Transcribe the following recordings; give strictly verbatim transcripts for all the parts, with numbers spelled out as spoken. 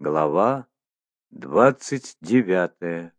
Глава двадцать девятая.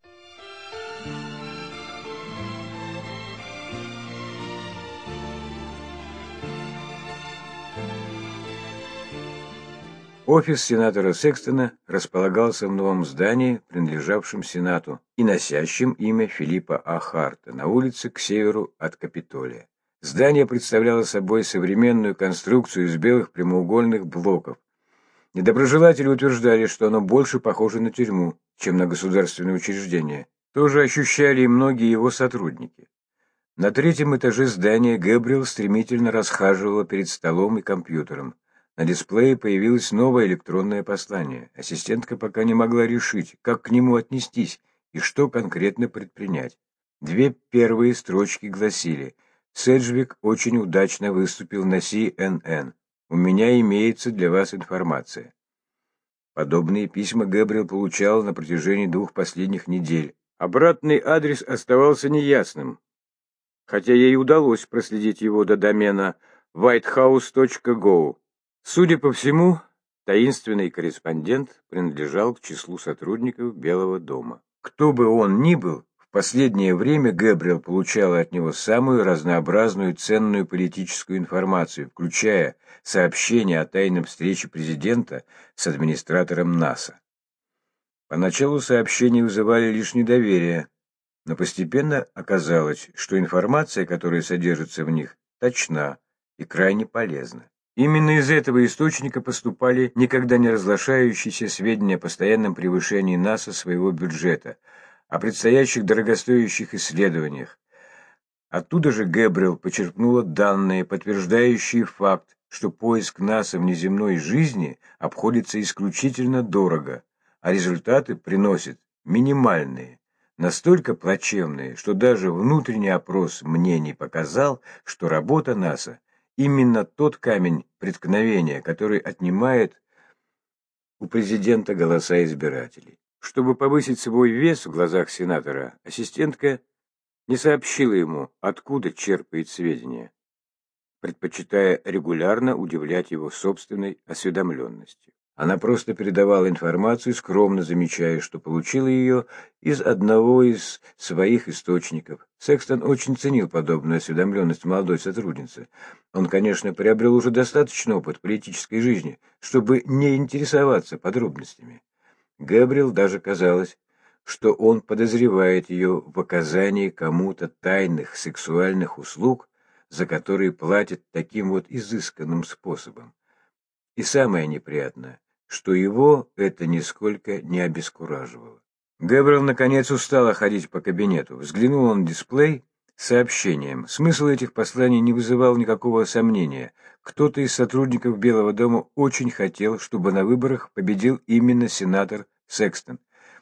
Офис сенатора Секстона располагался в новом здании, принадлежавшем Сенату и носящем имя Филиппа А. Харта, на улице к северу от Капитолия. Здание представляло собой современную конструкцию из белых прямоугольных блоков. Недоброжелатели утверждали, что оно больше похоже на тюрьму, чем на государственное учреждение. Тоже ощущали и многие его сотрудники. На третьем этаже здания Гэбриэл стремительно расхаживала перед столом и компьютером. На дисплее появилось новое электронное послание. Ассистентка пока не могла решить, как к нему отнестись и что конкретно предпринять. Две первые строчки гласили: «Седжвик очень удачно выступил на Си Эн Эн. У меня имеется для вас информация». Подобные письма Гэбриэл получал на протяжении двух последних недель. Обратный адрес оставался неясным, хотя ей удалось проследить его до домена уайт хаус точка гоу. Судя по всему, таинственный корреспондент принадлежал к числу сотрудников Белого дома. Кто бы он ни был, в последнее время Гэбриэл получала от него самую разнообразную и ценную политическую информацию, включая сообщения о тайной встрече президента с администратором НАСА. Поначалу сообщения вызывали лишь недоверие, но постепенно оказалось, что информация, которая содержится в них, точна и крайне полезна. Именно из этого источника поступали никогда не разглашающиеся сведения о постоянном превышении НАСА своего бюджета, о предстоящих дорогостоящих исследованиях. Оттуда же Гэбриэл почерпнула данные, подтверждающие факт, что поиск НАСА внеземной жизни обходится исключительно дорого, а результаты приносят минимальные, настолько плачевные, что даже внутренний опрос мнений показал, что работа НАСА именно тот камень преткновения, который отнимает у президента голоса избирателей. Чтобы повысить свой вес в глазах сенатора, ассистентка не сообщила ему, откуда черпает сведения, предпочитая регулярно удивлять его собственной осведомленностью. Она просто передавала информацию, скромно замечая, что получила ее из одного из своих источников. Секстон очень ценил подобную осведомленность молодой сотрудницы. Он, конечно, приобрел уже достаточно опыт политической жизни, чтобы не интересоваться подробностями. Гэбриэл даже казалось, что он подозревает ее в оказании кому-то тайных сексуальных услуг, за которые платят таким вот изысканным способом. И самое неприятное, что его это нисколько не обескураживало. Гэбриэл наконец устала ходить по кабинету. Взглянула на дисплей с сообщением. Смысл этих посланий не вызывал никакого сомнения. Кто-то из сотрудников Белого дома очень хотел, чтобы на выборах победил именно сенатор Секстон,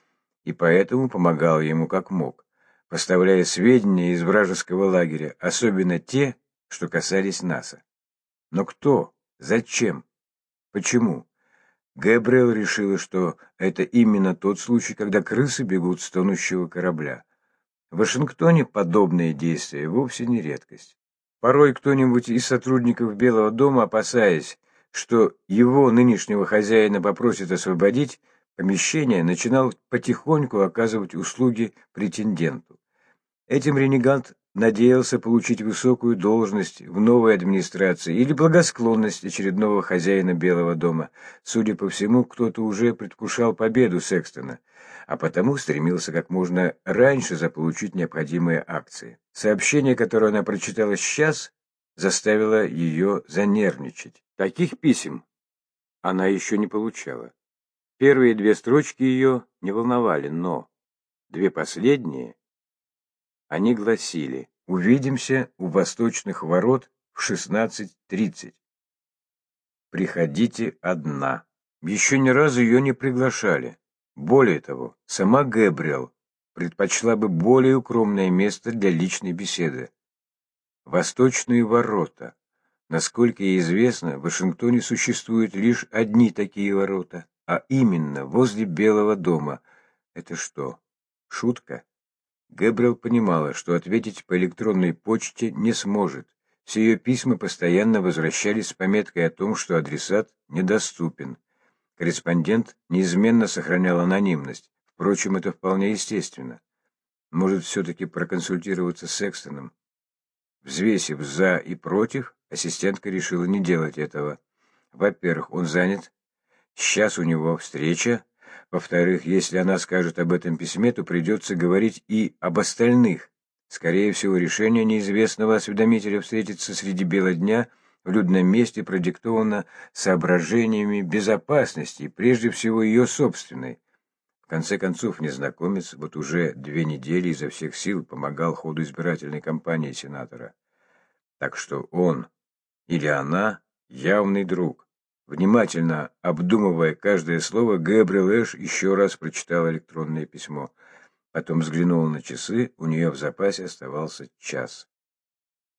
и поэтому помогал ему как мог, поставляя сведения из вражеского лагеря, особенно те, что касались НАСА. Но кто? Зачем? Почему? Гэбриэл решила, что это именно тот случай, когда крысы бегут с тонущего корабля. В Вашингтоне подобные действия вовсе не редкость. Порой кто-нибудь из сотрудников Белого дома, опасаясь, что его нынешнего хозяина попросят освободить помещение, начинал потихоньку оказывать услуги претенденту. Этим ренегат надеялся получить высокую должность в новой администрации или благосклонность очередного хозяина Белого дома. Судя по всему, кто-то уже предвкушал победу Секстона, а потому стремился как можно раньше заполучить необходимые акции. Сообщение, которое она прочитала сейчас, заставило ее занервничать. Таких писем она еще не получала. Первые две строчки ее не волновали, но две последние... Они гласили: «Увидимся у восточных ворот в шестнадцать тридцать. Приходите одна». Еще ни разу ее не приглашали. Более того, сама Гэбриэл предпочла бы более укромное место для личной беседы. Восточные ворота. Насколько ей известно, в Вашингтоне существуют лишь одни такие ворота, а именно возле Белого дома. Это что, шутка? Гэбриэл понимала, что ответить по электронной почте не сможет. Все ее письма постоянно возвращались с пометкой о том, что адресат недоступен. Корреспондент неизменно сохранял анонимность. Впрочем, это вполне естественно. Может, все-таки проконсультироваться с Экстоном? Взвесив «за» и «против», ассистентка решила не делать этого. Во-первых, он занят. Сейчас у него встреча. Во-вторых, если она скажет об этом письме, то придется говорить и об остальных. Скорее всего, решение неизвестного осведомителя встретиться среди бела дня в людном месте продиктовано соображениями безопасности, и прежде всего ее собственной. В конце концов, незнакомец вот уже две недели изо всех сил помогал ходу избирательной кампании сенатора. Так что он или она явный друг. Внимательно обдумывая каждое слово, Гэбриэл Эш еще раз прочитал электронное письмо. Потом взглянула на часы, у нее в запасе оставался час.